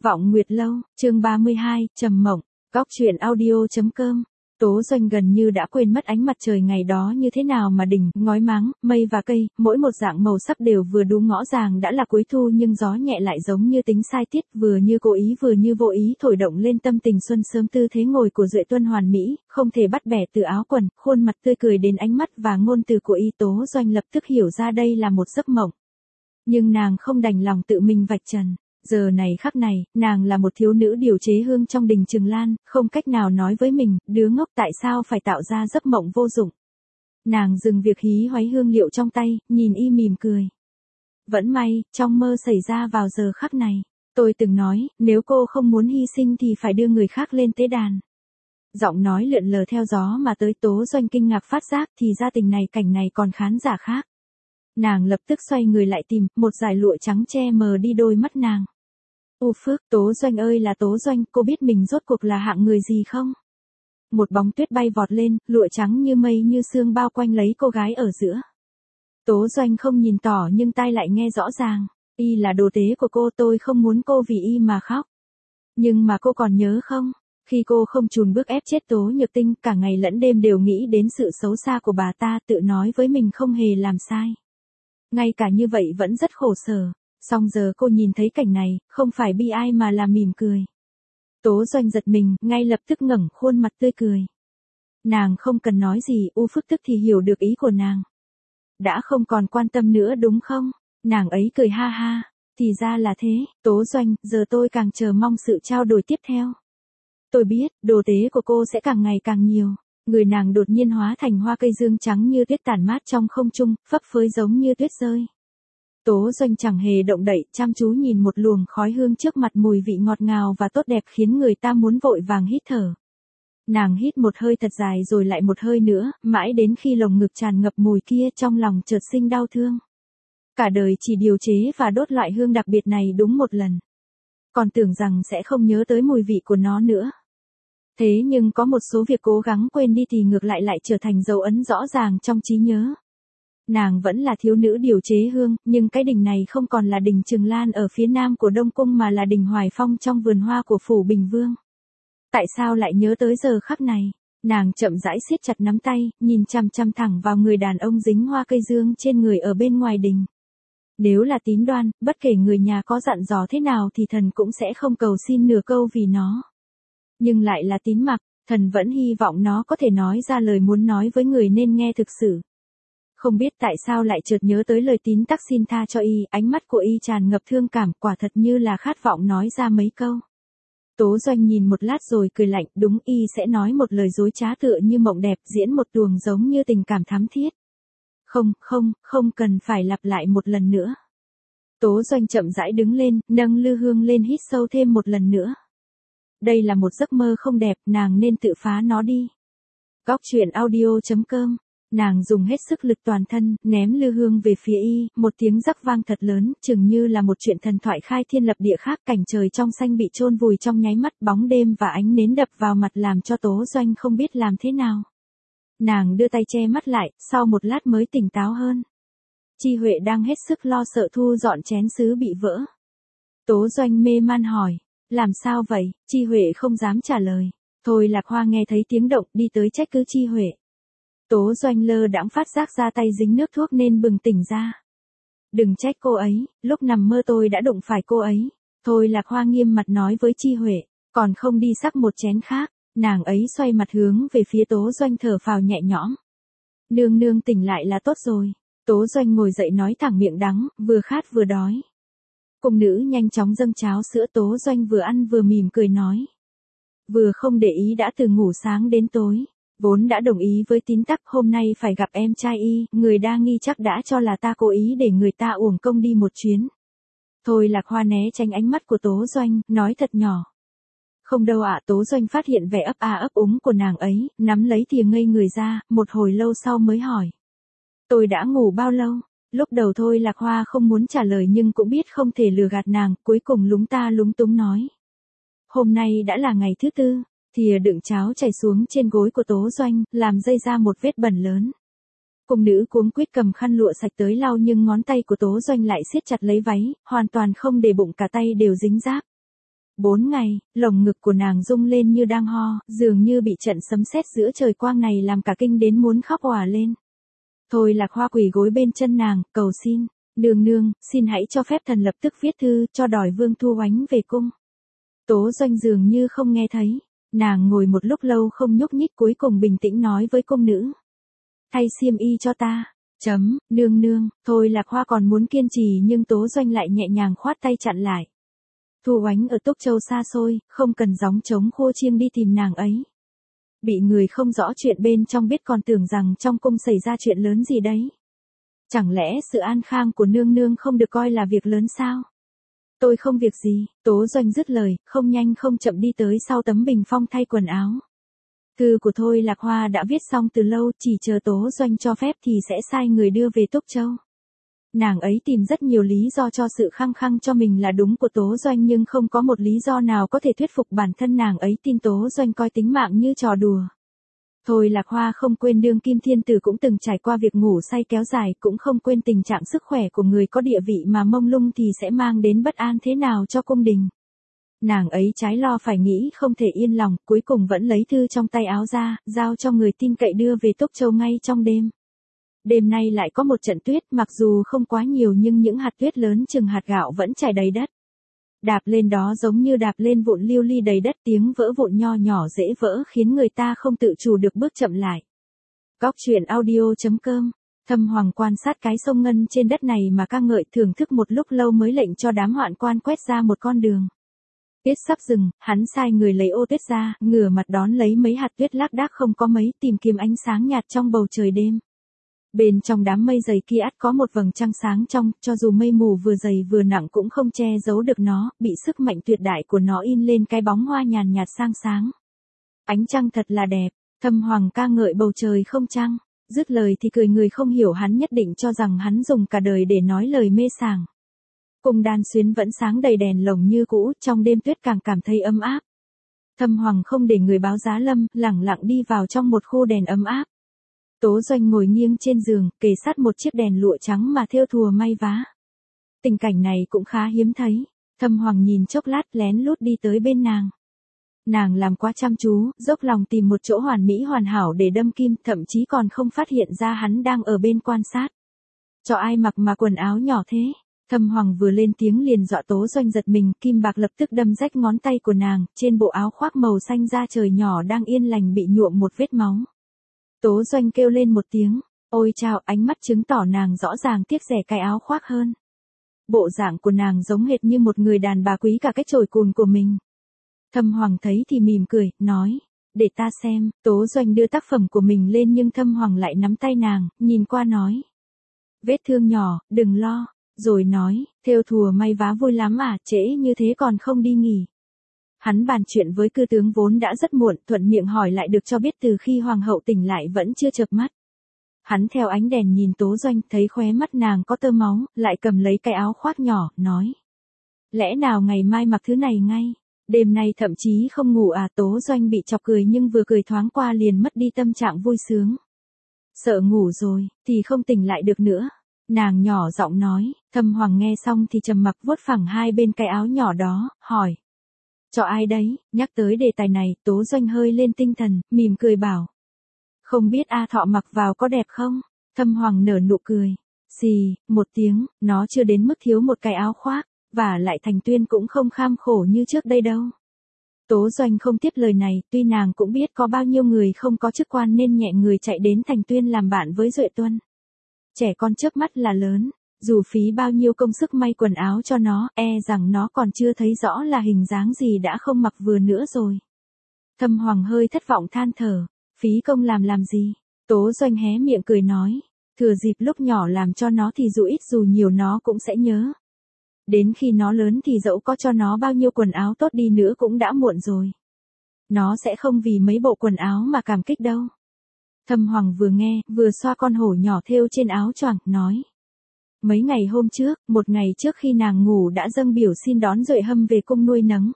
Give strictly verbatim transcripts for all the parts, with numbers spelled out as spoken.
Vọng Nguyệt Lâu, chương ba mươi hai, Trầm Mộng, Góc truyện audio.com. Tố Doanh gần như đã quên mất ánh mặt trời ngày đó như thế nào mà đỉnh, ngói máng, mây và cây, mỗi một dạng màu sắc đều vừa đúng ngõ ràng đã là cuối thu, nhưng gió nhẹ lại giống như tính sai tiết, vừa như cố ý vừa như vô ý thổi động lên tâm tình xuân sớm. Tư thế ngồi của Duệ Tuân hoàn mỹ, không thể bắt bẻ, từ áo quần, khuôn mặt tươi cười đến ánh mắt và ngôn từ của y. Tố Doanh lập tức hiểu ra đây là một giấc mộng. Nhưng nàng không đành lòng tự mình vạch trần. Giờ này khắc này, nàng là một thiếu nữ điều chế hương trong đình Trường Lan, không cách nào nói với mình, đứa ngốc tại sao phải tạo ra giấc mộng vô dụng. Nàng dừng việc hí hoáy hương liệu trong tay, nhìn y mỉm cười. Vẫn may, trong mơ xảy ra vào giờ khắc này. Tôi từng nói, nếu cô không muốn hy sinh thì phải đưa người khác lên tế đàn. Giọng nói lượn lờ theo gió mà tới. Tố Doanh kinh ngạc phát giác thì ra tình này cảnh này còn khán giả khác. Nàng lập tức xoay người lại tìm, một dải lụa trắng che mờ đi đôi mắt nàng. Ô phước, Tố Doanh ơi là Tố Doanh, cô biết mình rốt cuộc là hạng người gì không? Một bóng tuyết bay vọt lên, lụa trắng như mây như sương bao quanh lấy cô gái ở giữa. Tố Doanh không nhìn tỏ nhưng tai lại nghe rõ ràng. Y là đồ tế của cô, tôi không muốn cô vì y mà khóc. Nhưng mà cô còn nhớ không? Khi cô không chùn bước ép chết Tố Nhược Tinh, cả ngày lẫn đêm đều nghĩ đến sự xấu xa của bà ta, tự nói với mình không hề làm sai. Ngay cả như vậy vẫn rất khổ sở. Song giờ cô nhìn thấy cảnh này, không phải bi ai mà là mỉm cười. Tố Doanh giật mình, ngay lập tức ngẩng khuôn mặt tươi cười. Nàng không cần nói gì, U Phước tức thì hiểu được ý của nàng. Đã không còn quan tâm nữa đúng không? Nàng ấy cười ha ha. Thì ra là thế, Tố Doanh, giờ tôi càng chờ mong sự trao đổi tiếp theo. Tôi biết, đồ tế của cô sẽ càng ngày càng nhiều. Người nàng đột nhiên hóa thành hoa cây dương trắng như tuyết tản mát trong không trung, phấp phới giống như tuyết rơi. Tố Doanh chẳng hề động đậy, chăm chú nhìn một luồng khói hương trước mặt, mùi vị ngọt ngào và tốt đẹp khiến người ta muốn vội vàng hít thở. Nàng hít một hơi thật dài rồi lại một hơi nữa, mãi đến khi lồng ngực tràn ngập mùi kia, trong lòng chợt sinh đau thương. Cả đời chỉ điều chế và đốt loại hương đặc biệt này đúng một lần. Còn tưởng rằng sẽ không nhớ tới mùi vị của nó nữa. Thế nhưng có một số việc cố gắng quên đi thì ngược lại lại trở thành dấu ấn rõ ràng trong trí nhớ. Nàng vẫn là thiếu nữ điều chế hương, nhưng cái đình này không còn là đình Trường Lan ở phía nam của Đông Cung mà là đình Hoài Phong trong vườn hoa của phủ Bình Vương. Tại sao lại nhớ tới giờ khắc này? Nàng chậm rãi siết chặt nắm tay, nhìn chằm chằm thẳng vào người đàn ông dính hoa cây dương trên người ở bên ngoài đình. Nếu là tín đoan, bất kể người nhà có dặn dò thế nào thì thần cũng sẽ không cầu xin nửa câu vì nó. Nhưng lại là Tín Mặc, thần vẫn hy vọng nó có thể nói ra lời muốn nói với người nên nghe thực sự. Không biết tại sao lại chợt nhớ tới lời Tín Tắc xin tha cho y, ánh mắt của y tràn ngập thương cảm, quả thật như là khát vọng nói ra mấy câu. Tố Doanh nhìn một lát rồi cười lạnh, đúng, y sẽ nói một lời dối trá tựa như mộng đẹp, diễn một tuồng giống như tình cảm thắm thiết. Không, không, không cần phải lặp lại một lần nữa. Tố Doanh chậm rãi đứng lên, nâng lư hương lên hít sâu thêm một lần nữa. Đây là một giấc mơ không đẹp, nàng nên tự phá nó đi. Góc truyện audio.com. Nàng dùng hết sức lực toàn thân, ném lư hương về phía y, một tiếng rắc vang thật lớn, chừng như là một chuyện thần thoại khai thiên lập địa khác. Cảnh trời trong xanh bị chôn vùi trong nháy mắt, bóng đêm và ánh nến đập vào mặt làm cho Tố Doanh không biết làm thế nào. Nàng đưa tay che mắt lại, sau một lát mới tỉnh táo hơn. Chi Huệ đang hết sức lo sợ thu dọn chén sứ bị vỡ. Tố Doanh mê man hỏi, làm sao vậy? Chi Huệ không dám trả lời. Thôi Lạc Hoa nghe thấy tiếng động, đi tới trách cứ Chi Huệ. Tố Doanh lơ đãng phát giác ra tay dính nước thuốc nên bừng tỉnh ra. Đừng trách cô ấy, lúc nằm mơ tôi đã đụng phải cô ấy. Thôi Lạc Hoa nghiêm mặt nói với Chi Huệ, còn không đi sắc một chén khác. Nàng ấy xoay mặt hướng về phía Tố Doanh thở phào nhẹ nhõm. Nương nương tỉnh lại là tốt rồi. Tố Doanh ngồi dậy nói thẳng miệng đắng, vừa khát vừa đói. Cung nữ nhanh chóng dâng cháo sữa. Tố Doanh vừa ăn vừa mỉm cười nói. Vừa không để ý đã từ ngủ sáng đến tối. Vốn đã đồng ý với Tín Tắc, hôm nay phải gặp em trai y, người đa nghi chắc đã cho là ta cố ý để người ta uổng công đi một chuyến. Thôi Lạc Hoa né tránh ánh mắt của Tố Doanh, nói thật nhỏ. Không đâu ạ. Tố Doanh phát hiện vẻ ấp a ấp úng của nàng ấy, nắm lấy thìa ngây người ra, một hồi lâu sau mới hỏi. Tôi đã ngủ bao lâu? Lúc đầu Thôi Lạc Hoa không muốn trả lời nhưng cũng biết không thể lừa gạt nàng, cuối cùng lúng ta lúng túng nói. Hôm nay đã là ngày thứ tư. Thìa đựng cháo chảy xuống trên gối của Tố Doanh, làm dây ra một vết bẩn lớn. Cung nữ cuống quýt cầm khăn lụa sạch tới lau nhưng ngón tay của Tố Doanh lại siết chặt lấy váy, hoàn toàn không để bụng, cả tay đều dính giáp. Bốn ngày, lồng ngực của nàng rung lên như đang ho, dường như bị trận sấm sét giữa trời quang này làm cả kinh đến muốn khóc òa lên. Thôi Lạc Hoa quỳ gối bên chân nàng, cầu xin, nương nương, xin hãy cho phép thần lập tức viết thư, cho đòi Vương Thu Oánh về cung. Tố Doanh dường như không nghe thấy, nàng ngồi một lúc lâu không nhúc nhích, cuối cùng bình tĩnh nói với cung nữ. Thay xiêm y cho ta, chấm, nương nương, thôi Lạc Hoa còn muốn kiên trì nhưng Tố Doanh lại nhẹ nhàng khoát tay chặn lại. Thu Oánh ở Túc Châu xa xôi, không cần gióng trống khua chiêng đi tìm nàng ấy. Bị người không rõ chuyện bên trong biết còn tưởng rằng trong cung xảy ra chuyện lớn gì đấy. Chẳng lẽ sự an khang của nương nương không được coi là việc lớn sao? Tôi không việc gì, Tố Doanh dứt lời, không nhanh không chậm đi tới sau tấm bình phong thay quần áo. Thư của Thôi Lạc Hoa đã viết xong từ lâu, chỉ chờ Tố Doanh cho phép thì sẽ sai người đưa về Túc Châu. Nàng ấy tìm rất nhiều lý do cho sự khăng khăng cho mình là đúng của Tố Doanh nhưng không có một lý do nào có thể thuyết phục bản thân nàng ấy tin Tố Doanh coi tính mạng như trò đùa. Thôi Lạc Hoa không quên đương kim thiên tử cũng từng trải qua việc ngủ say kéo dài, cũng không quên tình trạng sức khỏe của người có địa vị mà mông lung thì sẽ mang đến bất an thế nào cho cung đình. Nàng ấy trái lo phải nghĩ không thể yên lòng, cuối cùng vẫn lấy thư trong tay áo ra, giao cho người tin cậy đưa về Túc Châu ngay trong đêm. Đêm nay lại có một trận tuyết, mặc dù không quá nhiều nhưng những hạt tuyết lớn chừng hạt gạo vẫn chảy đầy đất. Đạp lên đó giống như đạp lên vụn lưu ly đầy đất, tiếng vỡ vụn nho nhỏ dễ vỡ khiến người ta không tự chủ được bước chậm lại. Góc truyện audio chấm com. Thâm Hoàng quan sát cái sông ngân trên đất này mà ca ngợi, thưởng thức một lúc lâu mới lệnh cho đám hoạn quan quét ra một con đường. Tuyết sắp dừng, hắn sai người lấy ô tuyết ra, ngửa mặt đón lấy mấy hạt tuyết lác đác không có mấy, tìm kiếm ánh sáng nhạt trong bầu trời đêm. Bên trong đám mây dày kia ắt có một vầng trăng sáng trong, cho dù mây mù vừa dày vừa nặng cũng không che giấu được nó, bị sức mạnh tuyệt đại của nó in lên cái bóng hoa nhàn nhạt sang sáng. Ánh trăng thật là đẹp, Thâm Hoàng ca ngợi bầu trời không trăng, dứt lời thì cười, người không hiểu hắn nhất định cho rằng hắn dùng cả đời để nói lời mê sảng. Cung đan xuyến vẫn sáng đầy đèn lồng như cũ, trong đêm tuyết càng cảm thấy ấm áp. Thâm Hoàng không để người báo giá lâm, lẳng lặng đi vào trong một khu đèn ấm áp. Tố Doanh ngồi nghiêng trên giường, kề sát một chiếc đèn lụa trắng mà thêu thùa may vá. Tình cảnh này cũng khá hiếm thấy. Thâm Hoàng nhìn chốc lát lén lút đi tới bên nàng. Nàng làm quá chăm chú, dốc lòng tìm một chỗ hoàn mỹ hoàn hảo để đâm kim, thậm chí còn không phát hiện ra hắn đang ở bên quan sát. Cho ai mặc mà quần áo nhỏ thế? Thâm Hoàng vừa lên tiếng liền dọa Tố Doanh giật mình, kim bạc lập tức đâm rách ngón tay của nàng, trên bộ áo khoác màu xanh da trời nhỏ đang yên lành bị nhuộm một vết máu. Tố Doanh kêu lên một tiếng, ôi chao, ánh mắt chứng tỏ nàng rõ ràng tiếc rẻ cái áo khoác hơn. Bộ dạng của nàng giống hệt như một người đàn bà quý cả cái chổi cùn của mình. Thâm Hoàng thấy thì mỉm cười, nói, để ta xem. Tố Doanh đưa tác phẩm của mình lên nhưng Thâm Hoàng lại nắm tay nàng, nhìn qua nói. Vết thương nhỏ, đừng lo. Rồi nói, thêu thùa may vá vui lắm à, trễ như thế còn không đi nghỉ. Hắn bàn chuyện với cư tướng vốn đã rất muộn, thuận miệng hỏi lại được cho biết từ khi hoàng hậu tỉnh lại vẫn chưa chợp mắt. Hắn theo ánh đèn nhìn Tố Doanh, thấy khóe mắt nàng có tơ máu, lại cầm lấy cái áo khoác nhỏ, nói. Lẽ nào ngày mai mặc thứ này ngay? Đêm nay thậm chí không ngủ à? Tố Doanh bị chọc cười nhưng vừa cười thoáng qua liền mất đi tâm trạng vui sướng. Sợ ngủ rồi, thì không tỉnh lại được nữa. Nàng nhỏ giọng nói, Thâm Hoàng nghe xong thì trầm mặc vuốt phẳng hai bên cái áo nhỏ đó, hỏi. Cho ai đấy? Nhắc tới đề tài này, Tố Doanh hơi lên tinh thần, mỉm cười bảo. Không biết A Thọ mặc vào có đẹp không? Thâm Hoàng nở nụ cười. Xì, một tiếng, nó chưa đến mức thiếu một cái áo khoác, và lại Thành Tuyên cũng không kham khổ như trước đây đâu. Tố Doanh không tiếp lời này, tuy nàng cũng biết có bao nhiêu người không có chức quan nên nhẹ người chạy đến Thành Tuyên làm bạn với Duệ Tuân. Trẻ con chớp mắt là lớn, dù phí bao nhiêu công sức may quần áo cho nó, e rằng nó còn chưa thấy rõ là hình dáng gì đã không mặc vừa nữa rồi. Thâm Hoàng hơi thất vọng than thở, phí công làm làm gì? Tố Doanh hé miệng cười nói, thừa dịp lúc nhỏ làm cho nó thì dù ít dù nhiều nó cũng sẽ nhớ. Đến khi nó lớn thì dẫu có cho nó bao nhiêu quần áo tốt đi nữa cũng đã muộn rồi. Nó sẽ không vì mấy bộ quần áo mà cảm kích đâu. Thâm Hoàng vừa nghe, vừa xoa con hổ nhỏ thêu trên áo choàng, nói. Mấy ngày hôm trước, một ngày trước khi nàng ngủ đã dâng biểu xin đón Duệ Hâm về cung nuôi nấng.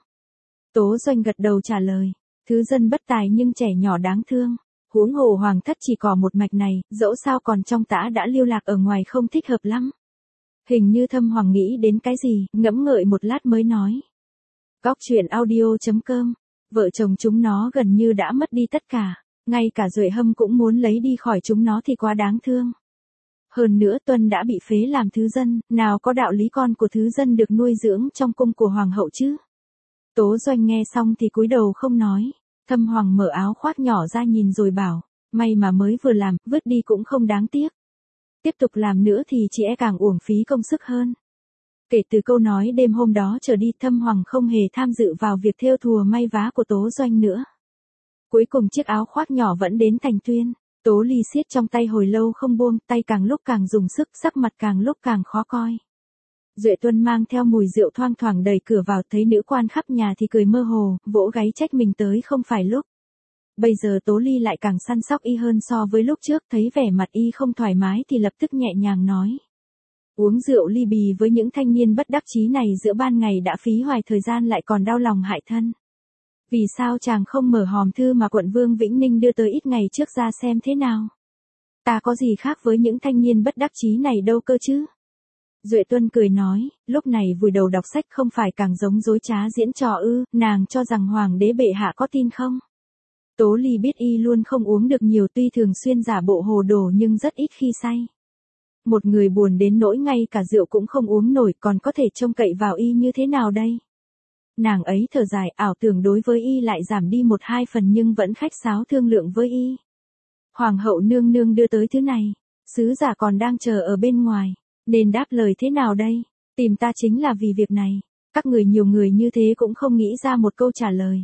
Tố Doanh gật đầu trả lời, thứ dân bất tài nhưng trẻ nhỏ đáng thương. Huống hồ hoàng thất chỉ có một mạch này, dẫu sao còn trong tã đã lưu lạc ở ngoài không thích hợp lắm. Hình như Thâm Hoàng nghĩ đến cái gì, ngẫm ngợi một lát mới nói. Góc truyện audio.com. Vợ chồng chúng nó gần như đã mất đi tất cả. Ngay cả Duệ Hâm cũng muốn lấy đi khỏi chúng nó thì quá đáng thương. Hơn nữa Tuân đã bị phế làm thứ dân, nào có đạo lý con của thứ dân được nuôi dưỡng trong cung của hoàng hậu chứ. Tố Doanh nghe xong thì cúi đầu không nói. Thâm Hoàng mở áo khoác nhỏ ra nhìn rồi bảo, may mà mới vừa làm, vứt đi cũng không đáng tiếc. Tiếp tục làm nữa thì chị e càng uổng phí công sức hơn. Kể từ câu nói đêm hôm đó trở đi, Thâm Hoàng không hề tham dự vào việc thêu thùa may vá của Tố Doanh nữa. Cuối cùng chiếc áo khoác nhỏ vẫn đến thành tuyên. Tố Ly siết trong tay hồi lâu không buông, tay càng lúc càng dùng sức, sắc mặt càng lúc càng khó coi. Duệ Tuân mang theo mùi rượu thoang thoảng đẩy cửa vào, thấy nữ quan khắp nhà thì cười mơ hồ, vỗ gáy trách mình tới không phải lúc. Bây giờ Tố Ly lại càng săn sóc y hơn so với lúc trước, thấy vẻ mặt y không thoải mái thì lập tức nhẹ nhàng nói. Uống rượu ly bì với những thanh niên bất đắc chí này giữa ban ngày đã phí hoài thời gian lại còn đau lòng hại thân. Vì sao chàng không mở hòm thư mà quận Vương Vĩnh Ninh đưa tới ít ngày trước ra xem thế nào? Ta có gì khác với những thanh niên bất đắc chí này đâu cơ chứ? Duệ Tuân cười nói, lúc này vùi đầu đọc sách không phải càng giống dối trá diễn trò ư, nàng cho rằng hoàng đế bệ hạ có tin không? Tố Ly biết y luôn không uống được nhiều, tuy thường xuyên giả bộ hồ đồ nhưng rất ít khi say. Một người buồn đến nỗi ngay cả rượu cũng không uống nổi, còn có thể trông cậy vào y như thế nào đây? Nàng ấy thở dài, ảo tưởng đối với y lại giảm đi một hai phần nhưng vẫn khách sáo thương lượng với y. Hoàng hậu nương nương đưa tới thứ này, sứ giả còn đang chờ ở bên ngoài, nên đáp lời thế nào đây? Tìm ta chính là vì việc này, các người nhiều người như thế cũng không nghĩ ra một câu trả lời.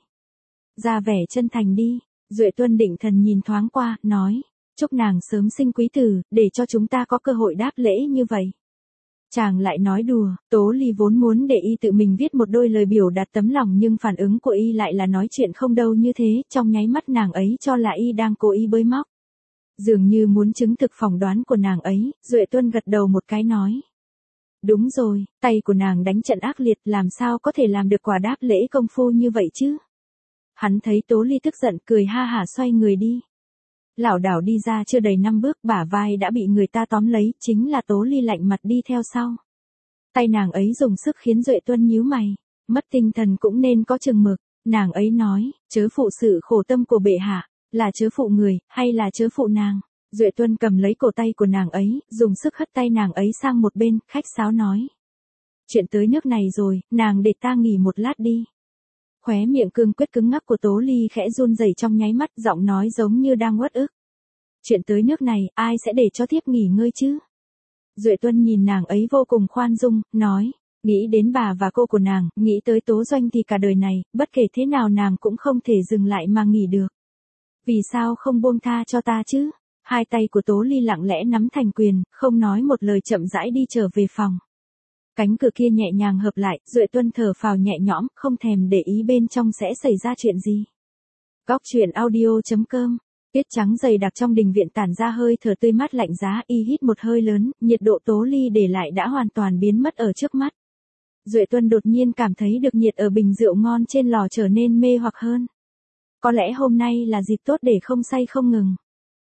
Ra vẻ chân thành đi. Duệ Tuân định thần nhìn thoáng qua, nói, chúc nàng sớm sinh quý tử, để cho chúng ta có cơ hội đáp lễ như vậy. Chàng lại nói đùa. Tố Ly vốn muốn để y tự mình viết một đôi lời biểu đạt tấm lòng nhưng phản ứng của y lại là nói chuyện không đâu như thế, trong nháy mắt nàng ấy cho là y đang cố ý bới móc. Dường như muốn chứng thực phỏng đoán của nàng ấy, Duệ Tuân gật đầu một cái nói. Đúng rồi, tay của nàng đánh trận ác liệt, làm sao có thể làm được quả đáp lễ công phu như vậy chứ? Hắn thấy Tố Ly tức giận, cười ha hả xoay người đi. Lảo đảo đi ra chưa đầy năm bước, bả vai đã bị người ta tóm lấy, chính là Tố Ly lạnh mặt đi theo sau. Tay nàng ấy dùng sức khiến Duệ Tuân nhíu mày, mất tinh thần cũng nên có chừng mực. Nàng ấy nói, chớ phụ sự khổ tâm của bệ hạ, là chớ phụ người, hay là chớ phụ nàng? Duệ Tuân cầm lấy cổ tay của nàng ấy, dùng sức hất tay nàng ấy sang một bên, khách sáo nói. Chuyện tới nước này rồi, nàng để ta nghỉ một lát đi. Khóe miệng cương quyết cứng ngắc của Tố Ly khẽ run rẩy trong nháy mắt, giọng nói giống như đang uất ức. Chuyện tới nước này, ai sẽ để cho thiếp nghỉ ngơi chứ? Duệ Tuân nhìn nàng ấy vô cùng khoan dung, nói, nghĩ đến bà và cô của nàng, nghĩ tới Tố Doanh thì cả đời này, bất kể thế nào nàng cũng không thể dừng lại mà nghỉ được. Vì sao không buông tha cho ta chứ? Hai tay của Tố Ly lặng lẽ nắm thành quyền, không nói một lời chậm rãi đi trở về phòng. Cánh cửa kia nhẹ nhàng hợp lại, Duệ Tuân thở phào nhẹ nhõm, không thèm để ý bên trong sẽ xảy ra chuyện gì. Góc truyện audio.com. Tiết trắng dày đặc trong đình viện tản ra hơi thở tươi mát lạnh giá, y hít một hơi lớn, nhiệt độ Tố Ly để lại đã hoàn toàn biến mất ở trước mắt. Duệ Tuân đột nhiên cảm thấy được nhiệt ở bình rượu ngon trên lò trở nên mê hoặc hơn. Có lẽ hôm nay là dịp tốt để không say không ngừng.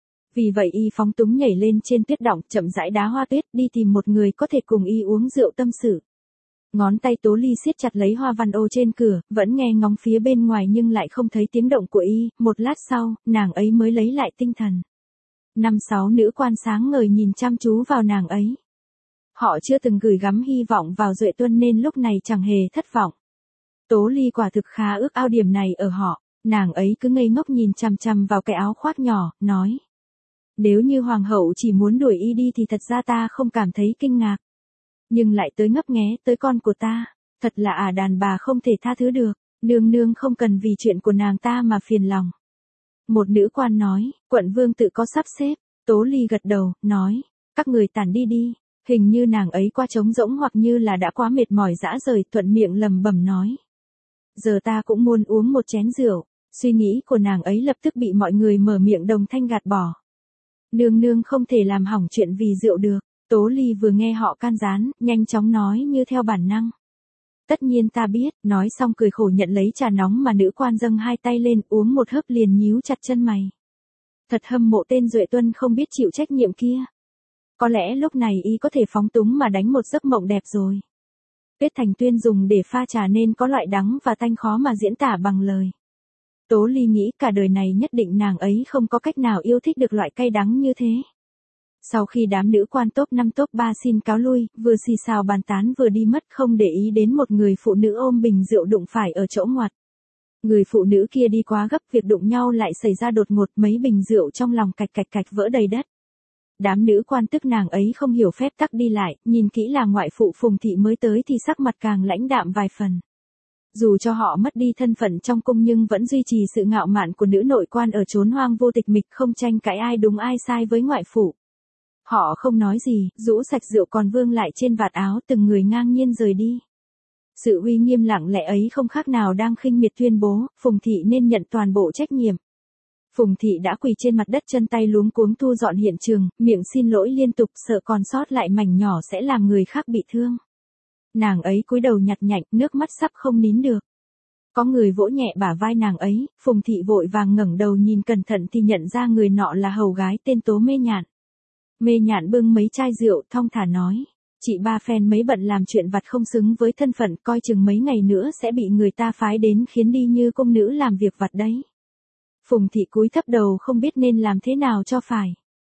Vì vậy y phóng túng nhảy lên trên tuyết đọng, chậm rãi đá hoa tuyết, đi tìm một người có thể cùng y uống rượu tâm sự. Ngón tay Tố Ly siết chặt lấy hoa văn ô trên cửa, vẫn nghe ngóng phía bên ngoài nhưng lại không thấy tiếng động của y, một lát sau, nàng ấy mới lấy lại tinh thần. Năm sáu nữ quan sáng ngời nhìn chăm chú vào nàng ấy. Họ chưa từng gửi gắm hy vọng vào Duệ Tuân nên lúc này chẳng hề thất vọng. Tố Ly quả thực khá ước ao điểm này ở họ, nàng ấy cứ ngây ngốc nhìn chằm chằm vào cái áo khoác nhỏ, nói. Nếu như hoàng hậu chỉ muốn đuổi y đi thì thật ra ta không cảm thấy kinh ngạc. Nhưng lại tới ngấp nghé tới con của ta, thật là ả đàn bà không thể tha thứ được, nương nương không cần vì chuyện của nàng ta mà phiền lòng. Một nữ quan nói, quận vương tự có sắp xếp. Tố Ly gật đầu, nói, các người tản đi đi. Hình như nàng ấy qua trống rỗng hoặc như là đã quá mệt mỏi dã rời, thuận miệng lầm bẩm nói. Giờ ta cũng muốn uống một chén rượu. Suy nghĩ của nàng ấy lập tức bị mọi người mở miệng đồng thanh gạt bỏ. Nương nương không thể làm hỏng chuyện vì rượu được. Tố Ly vừa nghe họ can gián, nhanh chóng nói như theo bản năng. Tất nhiên ta biết, nói xong cười khổ nhận lấy trà nóng mà nữ quan dâng hai tay lên, uống một hớp liền nhíu chặt chân mày. Thật hâm mộ tên Duệ Tuân không biết chịu trách nhiệm kia. Có lẽ lúc này y có thể phóng túng mà đánh một giấc mộng đẹp rồi. Biết Thành Tuyên dùng để pha trà nên có loại đắng và tanh khó mà diễn tả bằng lời. Tố Ly nghĩ cả đời này nhất định nàng ấy không có cách nào yêu thích được loại cay đắng như thế. Sau khi đám nữ quan top năm top ba xin cáo lui, vừa xì xào bàn tán vừa đi mất không để ý đến một người phụ nữ ôm bình rượu đụng phải ở chỗ ngoặt. Người phụ nữ kia đi quá gấp, việc đụng nhau lại xảy ra đột ngột, mấy bình rượu trong lòng cạch cạch cạch vỡ đầy đất. Đám nữ quan tức nàng ấy không hiểu phép tắc đi lại, nhìn kỹ là ngoại phụ Phùng Thị mới tới thì sắc mặt càng lãnh đạm vài phần. Dù cho họ mất đi thân phận trong cung nhưng vẫn duy trì sự ngạo mạn của nữ nội quan ở chốn hoang vô tịch mịch, không tranh cãi ai đúng ai sai với ngoại phụ. Họ không nói gì, rũ sạch rượu còn vương lại trên vạt áo, từng người ngang nhiên rời đi. Sự uy nghiêm lặng lẽ ấy không khác nào đang khinh miệt tuyên bố, Phùng Thị nên nhận toàn bộ trách nhiệm. Phùng Thị đã quỳ trên mặt đất, chân tay luống cuống thu dọn hiện trường, miệng xin lỗi liên tục, sợ còn sót lại mảnh nhỏ sẽ làm người khác bị thương. Nàng ấy cúi đầu nhặt nhạnh, nước mắt sắp không nín được. Có người vỗ nhẹ bả vai nàng ấy, Phùng Thị vội vàng ngẩng đầu nhìn cẩn thận thì nhận ra người nọ là hầu gái tên Tố Mê Nhạn. Mê Nhạn bưng mấy chai rượu, thong thả nói, chị ba phen mấy bận làm chuyện vặt không xứng với thân phận, coi chừng mấy ngày nữa sẽ bị người ta phái đến khiến đi như công nữ làm việc vặt đấy. Phùng Thị cúi thấp đầu không biết nên làm thế nào cho phải.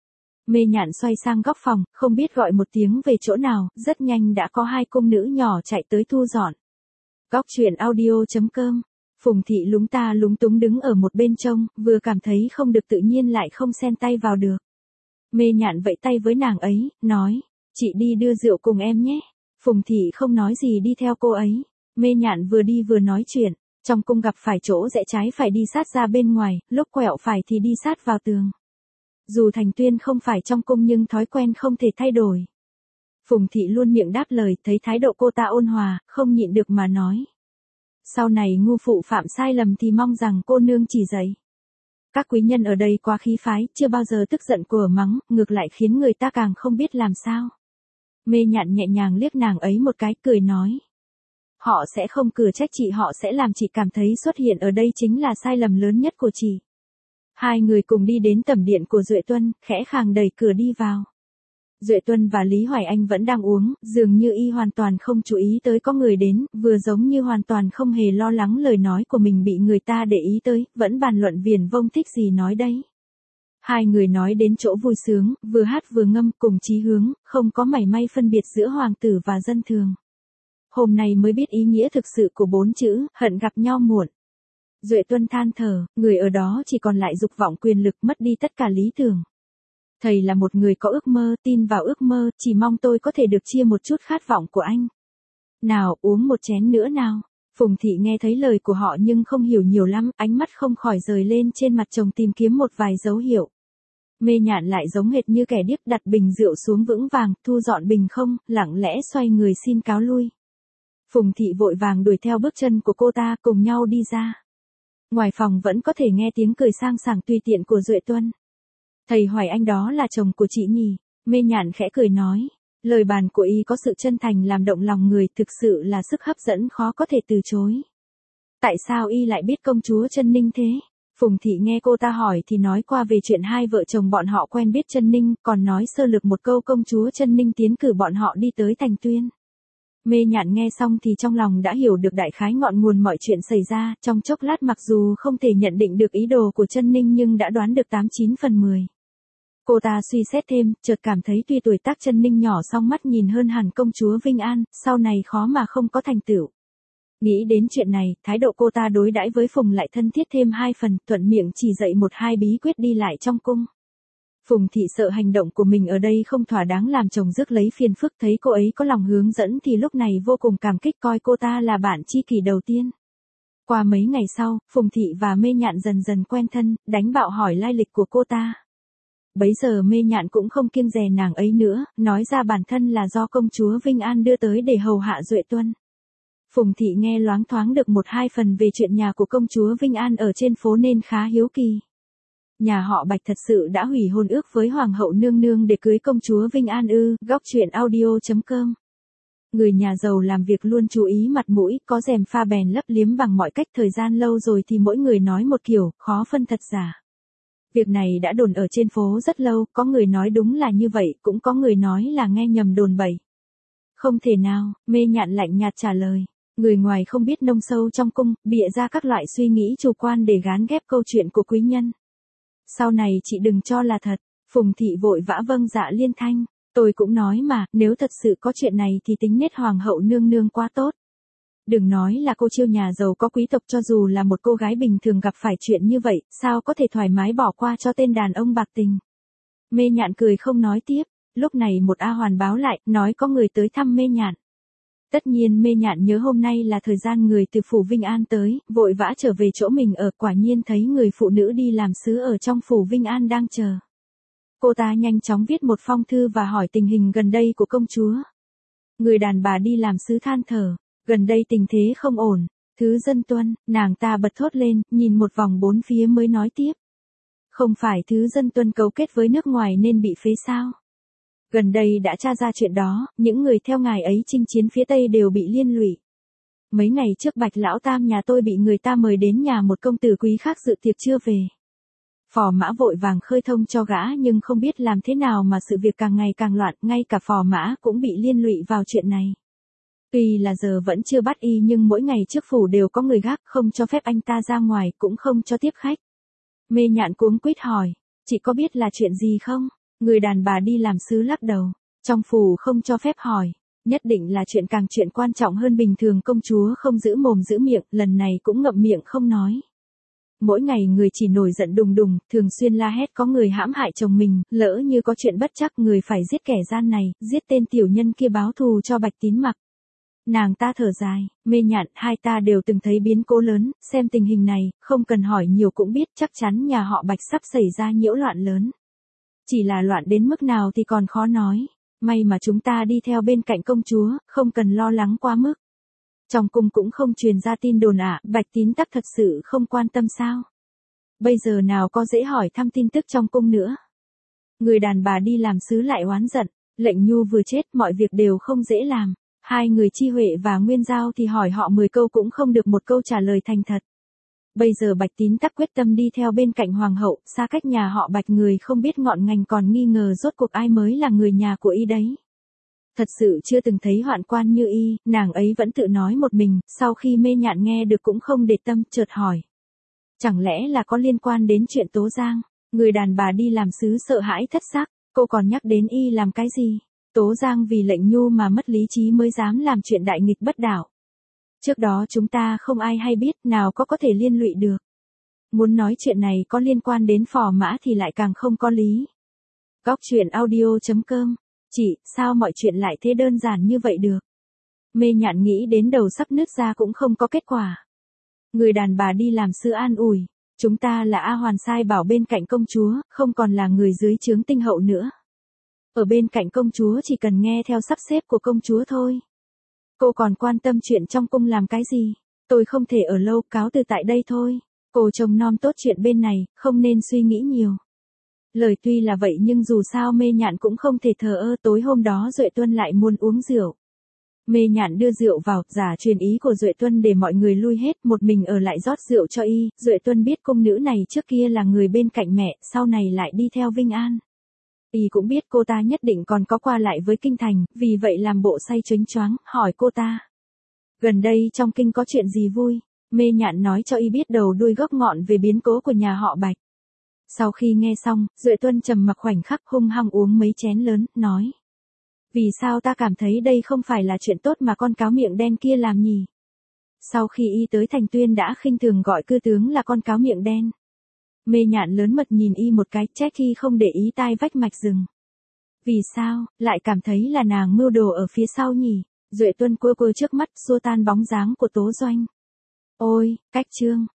Mê Nhạn xoay sang góc phòng, không biết gọi một tiếng về chỗ nào, rất nhanh đã có hai công nữ nhỏ chạy tới thu dọn. Góc truyện audio chấm com. Phùng Thị lúng ta lúng túng đứng ở một bên trông, vừa cảm thấy không được tự nhiên lại không xen tay vào được. Mê Nhạn vẫy tay với nàng ấy, nói, chị đi đưa rượu cùng em nhé. Phùng Thị không nói gì đi theo cô ấy. Mê Nhạn vừa đi vừa nói chuyện, trong cung gặp phải chỗ rẽ trái phải đi sát ra bên ngoài, lúc quẹo phải thì đi sát vào tường. Dù Thành Tuyên không phải trong cung nhưng thói quen không thể thay đổi. Phùng Thị luôn miệng đáp lời, thấy thái độ cô ta ôn hòa, không nhịn được mà nói. Sau này ngu phụ phạm sai lầm thì mong rằng cô nương chỉ dạy. Các quý nhân ở đây quá khí phái, chưa bao giờ tức giận của mắng, ngược lại khiến người ta càng không biết làm sao. Mê Nhạn nhẹ nhàng liếc nàng ấy một cái, cười nói. Họ sẽ không cửa trách chị, họ sẽ làm chị cảm thấy xuất hiện ở đây chính là sai lầm lớn nhất của chị. Hai người cùng đi đến tẩm điện của Duệ Tuân, khẽ khàng đẩy cửa đi vào. Duệ Tuân và Lý Hoài Anh vẫn đang uống, dường như y hoàn toàn không chú ý tới có người đến, vừa giống như hoàn toàn không hề lo lắng lời nói của mình bị người ta để ý tới, vẫn bàn luận viển vông thích gì nói đấy. Hai người nói đến chỗ vui sướng, vừa hát vừa ngâm cùng chí hướng, không có mảy may phân biệt giữa hoàng tử và dân thường. Hôm nay mới biết ý nghĩa thực sự của bốn chữ, hận gặp nhau muộn. Duệ Tuân than thở, người ở đó chỉ còn lại dục vọng quyền lực, mất đi tất cả lý tưởng. Thầy là một người có ước mơ, tin vào ước mơ, chỉ mong tôi có thể được chia một chút khát vọng của anh. Nào, uống một chén nữa nào. Phùng Thị nghe thấy lời của họ nhưng không hiểu nhiều lắm, ánh mắt không khỏi rời lên trên mặt chồng tìm kiếm một vài dấu hiệu. Mê Nhạn lại giống hệt như kẻ điếc, đặt bình rượu xuống vững vàng, thu dọn bình không, lặng lẽ xoay người xin cáo lui. Phùng Thị vội vàng đuổi theo bước chân của cô ta, cùng nhau đi ra. Ngoài phòng vẫn có thể nghe tiếng cười sang sảng tùy tiện của Duệ Tuân. Thầy Hoài Anh đó là chồng của chị nhỉ? Mê Nhạn khẽ cười nói. Lời bàn của y có sự chân thành làm động lòng người, thực sự là sức hấp dẫn khó có thể từ chối. Tại sao y lại biết công chúa Chân Ninh thế? Phùng Thị nghe cô ta hỏi thì nói qua về chuyện hai vợ chồng bọn họ quen biết Chân Ninh, còn nói sơ lược một câu công chúa Chân Ninh tiến cử bọn họ đi tới Thành Tuyên. Mê Nhạn nghe xong thì trong lòng đã hiểu được đại khái ngọn nguồn mọi chuyện xảy ra, trong chốc lát mặc dù không thể nhận định được ý đồ của Chân Ninh nhưng đã đoán được tám chín phần mười. Cô ta suy xét thêm, chợt cảm thấy tuy tuổi tác Chân Ninh nhỏ song mắt nhìn hơn hẳn công chúa Vinh An, sau này khó mà không có thành tựu. Nghĩ đến chuyện này, thái độ cô ta đối đãi với Phùng lại thân thiết thêm hai phần, thuận miệng chỉ dạy một hai bí quyết đi lại trong cung. Phùng Thị sợ hành động của mình ở đây không thỏa đáng làm chồng rước lấy phiền phức, thấy cô ấy có lòng hướng dẫn thì lúc này vô cùng cảm kích, coi cô ta là bạn tri kỷ đầu tiên. Qua mấy ngày sau, Phùng Thị và Mê Nhạn dần dần quen thân, đánh bạo hỏi lai lịch của cô ta. Bấy giờ Mê Nhạn cũng không kiêng dè nàng ấy nữa, nói ra bản thân là do công chúa Vinh An đưa tới để hầu hạ Duệ Tuân. Phùng Thị nghe loáng thoáng được một hai phần về chuyện nhà của công chúa Vinh An ở trên phố nên khá hiếu kỳ. Nhà họ Bạch thật sự đã hủy hôn ước với Hoàng hậu nương nương để cưới công chúa Vinh An ư? Góc truyện audio chấm com. Người nhà giàu làm việc luôn chú ý mặt mũi, có rèm pha bèn lấp liếm bằng mọi cách, thời gian lâu rồi thì mỗi người nói một kiểu, khó phân thật giả. Việc này đã đồn ở trên phố rất lâu, có người nói đúng là như vậy, cũng có người nói là nghe nhầm đồn bậy. Không thể nào, Mê Nhạn lạnh nhạt trả lời. Người ngoài không biết nông sâu trong cung, bịa ra các loại suy nghĩ chủ quan để gán ghép câu chuyện của quý nhân. Sau này chị đừng cho là thật. Phùng thị vội vã vâng dạ liên thanh. Tôi cũng nói mà, nếu thật sự có chuyện này thì tính nết hoàng hậu nương nương quá tốt. Đừng nói là cô chiêu nhà giàu có quý tộc, cho dù là một cô gái bình thường gặp phải chuyện như vậy, sao có thể thoải mái bỏ qua cho tên đàn ông bạc tình. Mê Nhạn cười không nói tiếp. Lúc này một A Hoàn báo lại, nói có người tới thăm Mê Nhạn. Tất nhiên Mê Nhạn nhớ hôm nay là thời gian người từ phủ Vinh An tới, vội vã trở về chỗ mình ở, quả nhiên thấy người phụ nữ đi làm sứ ở trong phủ Vinh An đang chờ. Cô ta nhanh chóng viết một phong thư và hỏi tình hình gần đây của công chúa. Người đàn bà đi làm sứ than thở, gần đây tình thế không ổn. Thứ dân tuân, nàng ta bật thốt lên, nhìn một vòng bốn phía mới nói tiếp. Không phải thứ dân tuân cấu kết với nước ngoài nên bị phế sao? Gần đây đã tra ra chuyện đó, những người theo ngài ấy chinh chiến phía Tây đều bị liên lụy. Mấy ngày trước Bạch Lão Tam nhà tôi bị người ta mời đến nhà một công tử quý khác dự tiệc chưa về. Phò Mã vội vàng khơi thông cho gã nhưng không biết làm thế nào mà sự việc càng ngày càng loạn, ngay cả Phò Mã cũng bị liên lụy vào chuyện này. Tuy là giờ vẫn chưa bắt y nhưng mỗi ngày trước phủ đều có người gác, không cho phép anh ta ra ngoài, cũng không cho tiếp khách. Mê Nhạn cuống quýt hỏi, chị có biết là chuyện gì không? Người đàn bà đi làm sứ lắc đầu, trong phủ không cho phép hỏi, nhất định là chuyện càng chuyện quan trọng hơn bình thường. Công chúa không giữ mồm giữ miệng, lần này cũng ngậm miệng không nói. Mỗi ngày người chỉ nổi giận đùng đùng, thường xuyên la hét có người hãm hại chồng mình, lỡ như có chuyện bất trắc người phải giết kẻ gian này, giết tên tiểu nhân kia báo thù cho Bạch Tín Mặc. Nàng ta thở dài, Mê Nhạn, hai ta đều từng thấy biến cố lớn, xem tình hình này, không cần hỏi nhiều cũng biết chắc chắn nhà họ Bạch sắp xảy ra nhiễu loạn lớn. Chỉ là loạn đến mức nào thì còn khó nói, may mà chúng ta đi theo bên cạnh công chúa, không cần lo lắng quá mức. Trong cung cũng không truyền ra tin đồn ạ, à, Bạch Tín Tắc thật sự không quan tâm sao? Bây giờ nào có dễ hỏi thăm tin tức trong cung nữa. Người đàn bà đi làm sứ lại oán giận, lệnh Nhu vừa chết, mọi việc đều không dễ làm. Hai người Chi Huệ và Nguyên Giao thì hỏi họ mười câu cũng không được một câu trả lời thành thật. Bây giờ Bạch Tín Tắc quyết tâm đi theo bên cạnh hoàng hậu, xa cách nhà họ Bạch, người không biết ngọn ngành còn nghi ngờ rốt cuộc ai mới là người nhà của y đấy. Thật sự chưa từng thấy hoạn quan như y, nàng ấy vẫn tự nói một mình, sau khi Mê Nhạn nghe được cũng không để tâm, chợt hỏi. Chẳng lẽ là có liên quan đến chuyện Tố Giang? Người đàn bà đi làm sứ sợ hãi thất sắc, cô còn nhắc đến y làm cái gì? Tố Giang vì lệnh Nhu mà mất lý trí mới dám làm chuyện đại nghịch bất đạo. Trước đó chúng ta không ai hay biết, nào có có thể liên lụy được. Muốn nói chuyện này có liên quan đến Phò Mã thì lại càng không có lý. Góc truyện audio chấm com. Chị, sao mọi chuyện lại thế đơn giản như vậy được? Mê Nhạn nghĩ đến đầu sắp nứt ra cũng không có kết quả. Người đàn bà đi làm sứ an ủi. Chúng ta là A Hoàn sai bảo bên cạnh công chúa, không còn là người dưới trướng Tinh Hậu nữa. Ở bên cạnh công chúa chỉ cần nghe theo sắp xếp của công chúa thôi. Cô còn quan tâm chuyện trong cung làm cái gì? Tôi không thể ở lâu, cáo từ tại đây thôi. Cô trông nom tốt chuyện bên này, không nên suy nghĩ nhiều. Lời tuy là vậy nhưng dù sao Mê Nhạn cũng không thể thờ ơ. Tối hôm đó Duệ Tuân lại muốn uống rượu. Mê Nhạn đưa rượu vào, giả truyền ý của Duệ Tuân để mọi người lui hết, một mình ở lại rót rượu cho y. Duệ Tuân biết cung nữ này trước kia là người bên cạnh mẹ, sau này lại đi theo Vinh An. Y cũng biết cô ta nhất định còn có qua lại với kinh thành, vì vậy làm bộ say chớnh choáng, hỏi cô ta. Gần đây trong kinh có chuyện gì vui? Mê Nhạn nói cho y biết đầu đuôi gốc ngọn về biến cố của nhà họ Bạch. Sau khi nghe xong, Duệ Tuân trầm mặc khoảnh khắc, hung hăng uống mấy chén lớn, nói. Vì sao ta cảm thấy đây không phải là chuyện tốt mà con cáo miệng đen kia làm nhỉ? Sau khi y tới Thành Tuyên đã khinh thường gọi cư tướng là con cáo miệng đen. Mê Nhạn lớn mật nhìn y một cái, trách khi không để ý tai vách mạch rừng. Vì sao, lại cảm thấy là nàng mưu đồ ở phía sau nhỉ? Duệ Tuân quơ quơ trước mắt, xua tan bóng dáng của Tố Doanh. Ôi, cách chương.